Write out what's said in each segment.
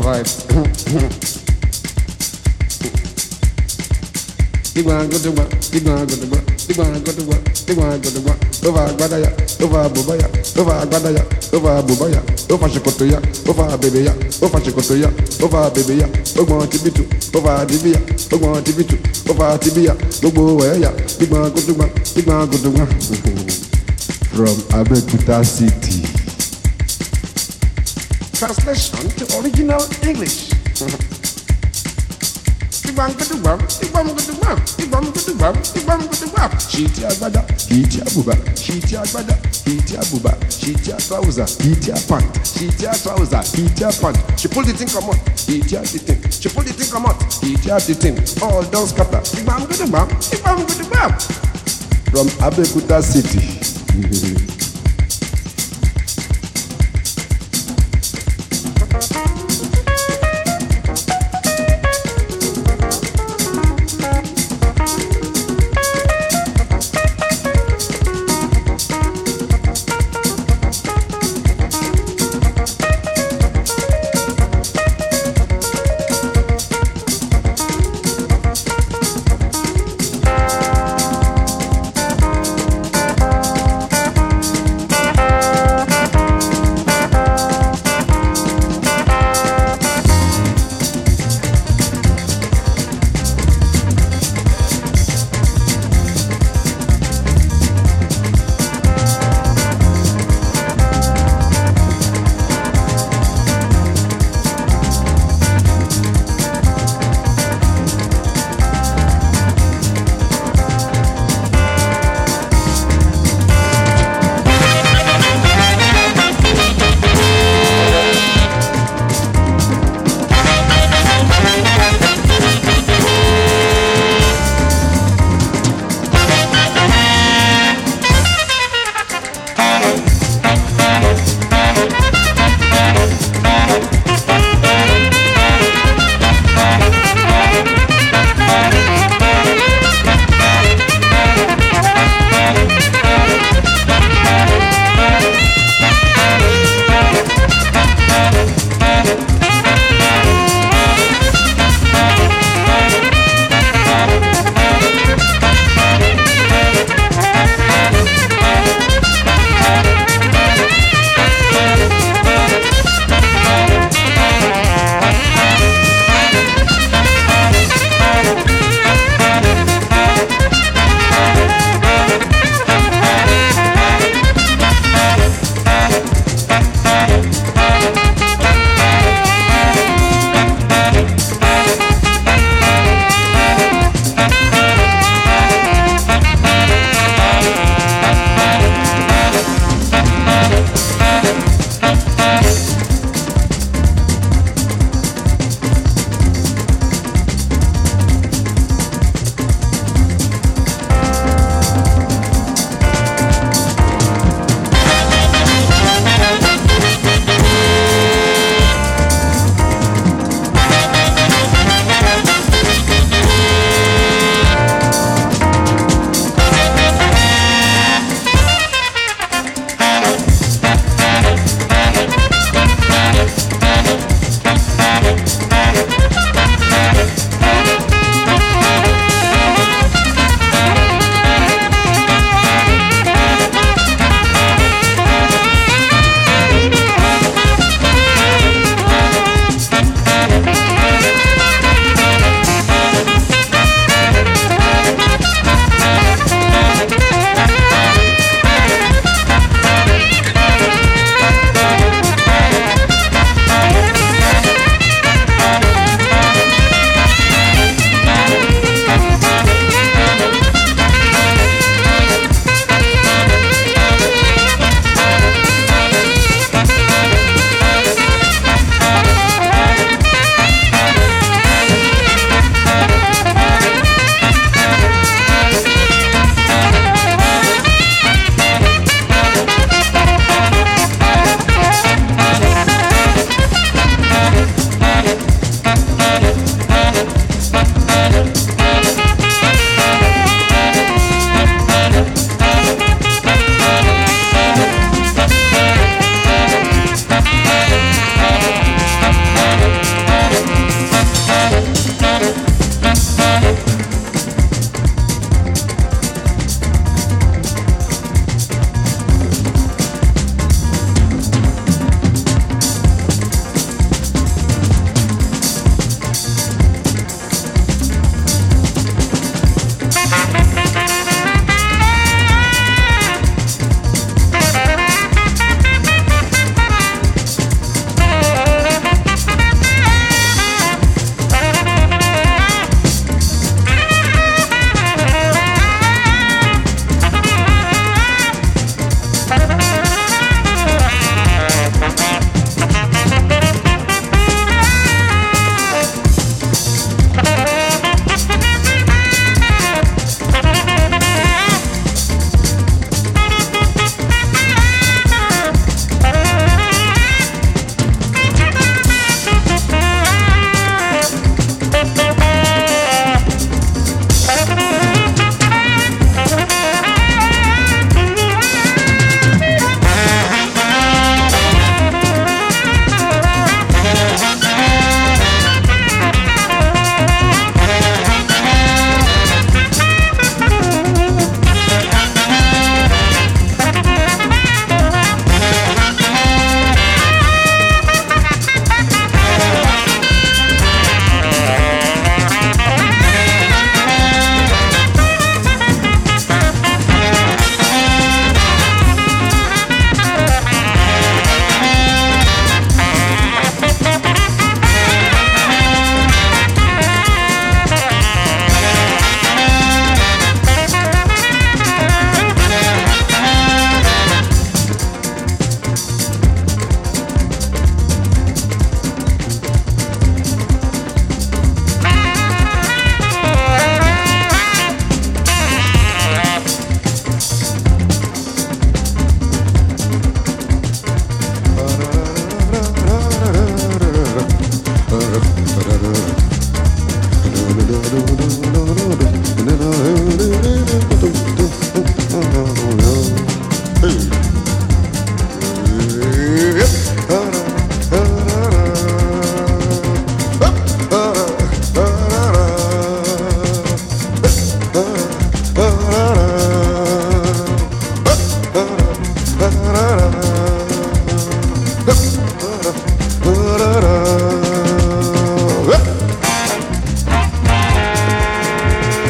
right. Digwan go to one, digwan go to one, digwan go to one, digwan go to one. Over Gbadaya, over Bubaya, over Gbadaya, over Bubaya, over Shikotoya, over Bebeya, over Shikotoya, over Bebeya, over Tibitu, over Tibia, over Tibitu, over Tibia, Bobo Waya, digwan go to one, digwan go to one. From Abeokuta City. Translation to original English. Shiti agbada, shiti abuba, shiti agbada, shiti abuba, shiti trouser, shiti pant, shiti trouser, shiti pant. She pull the thing come out, shiti the thing. She pull the thing come out, shiti the thing. All down scatter. From Abeokuta City.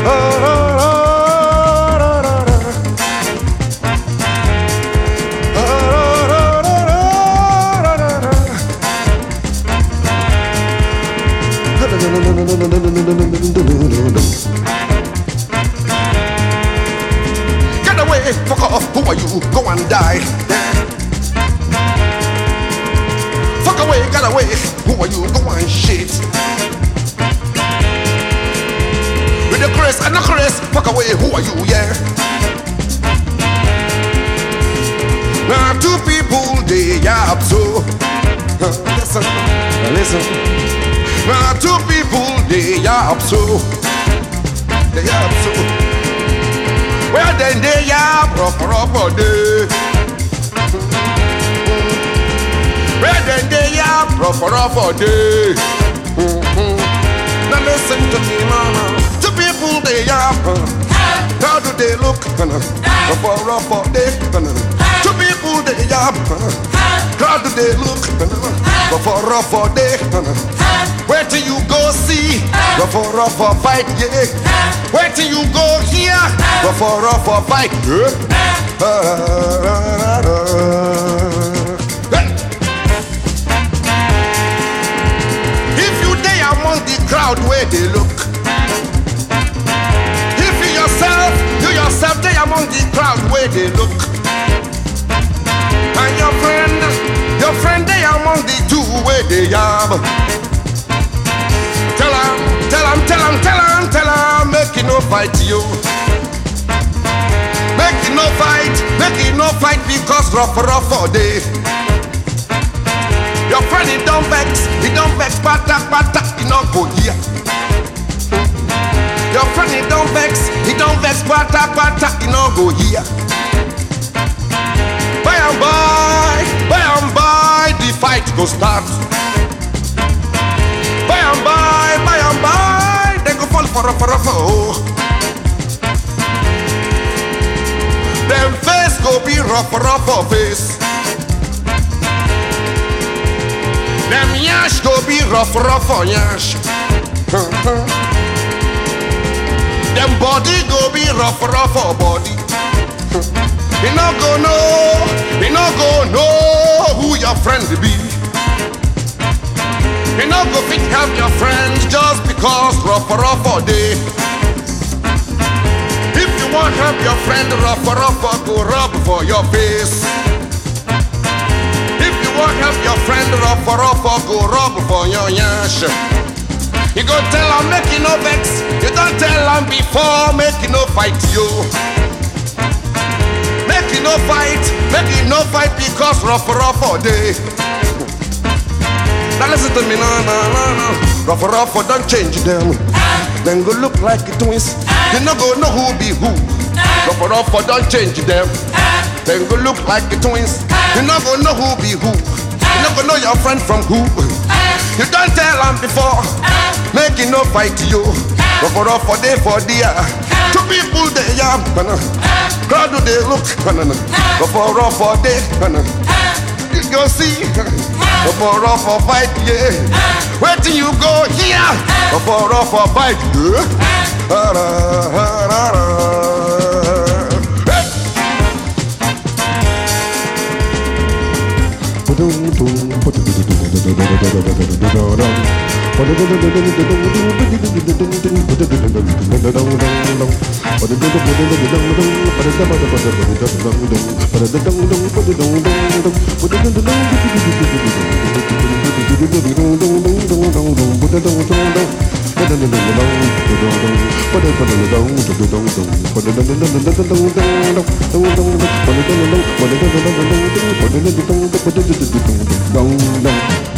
Get away, fuck off, who are you? Go and die. Fuck away, get away, who are you? Go and shit. With the Chris and the Chris, fuck away, who are you? Yeah. Now two people, they up so. Listen, listen. Now two people, they up so. They up so. Well then they are proper day. Well then they are proper day. Now listen to me, mama. Two people they are. How do they look? Rough day. Two people they are. How do they look? Rough day. Where till you go see? Rough fight, yeah. Where till you go here? Rough fight, yeah. If you day among the crowd where they look. If you yourself day among the crowd where they look. And your friend day among the two where they are. Tell him, make it no fight you. Make it no fight because rough all day. Your friend he don't vex, pata, he not go here. Your friend he don't vex, pata, he not go here. By and by, the fight go start. By and by, they go fall for oh. Them face go be rough face. Them yash go be rough yash. Them body go be rough body. You no go know who your friend be. You no go fit have your friends just because rough all day. If you want help your friend rough go rub for your face. If you want help your friend rough go rub for your yash. You go tell him make you no vex. You don't tell him before make you no fight you. Make you no fight because rough all day. Now listen to me, no. Rough don't change them. Then go look like twins. You no go know who be who. Rough don't change them. Then go look like twins. You no go know who be who. You no go know your friend from who. You don't tell them before. Make you no fight you. Rough day for dear. Two people they are. Crowd do they look. Rough day. You go see. Rough fight, yeah. Where till you go here? Rough fight, yeah.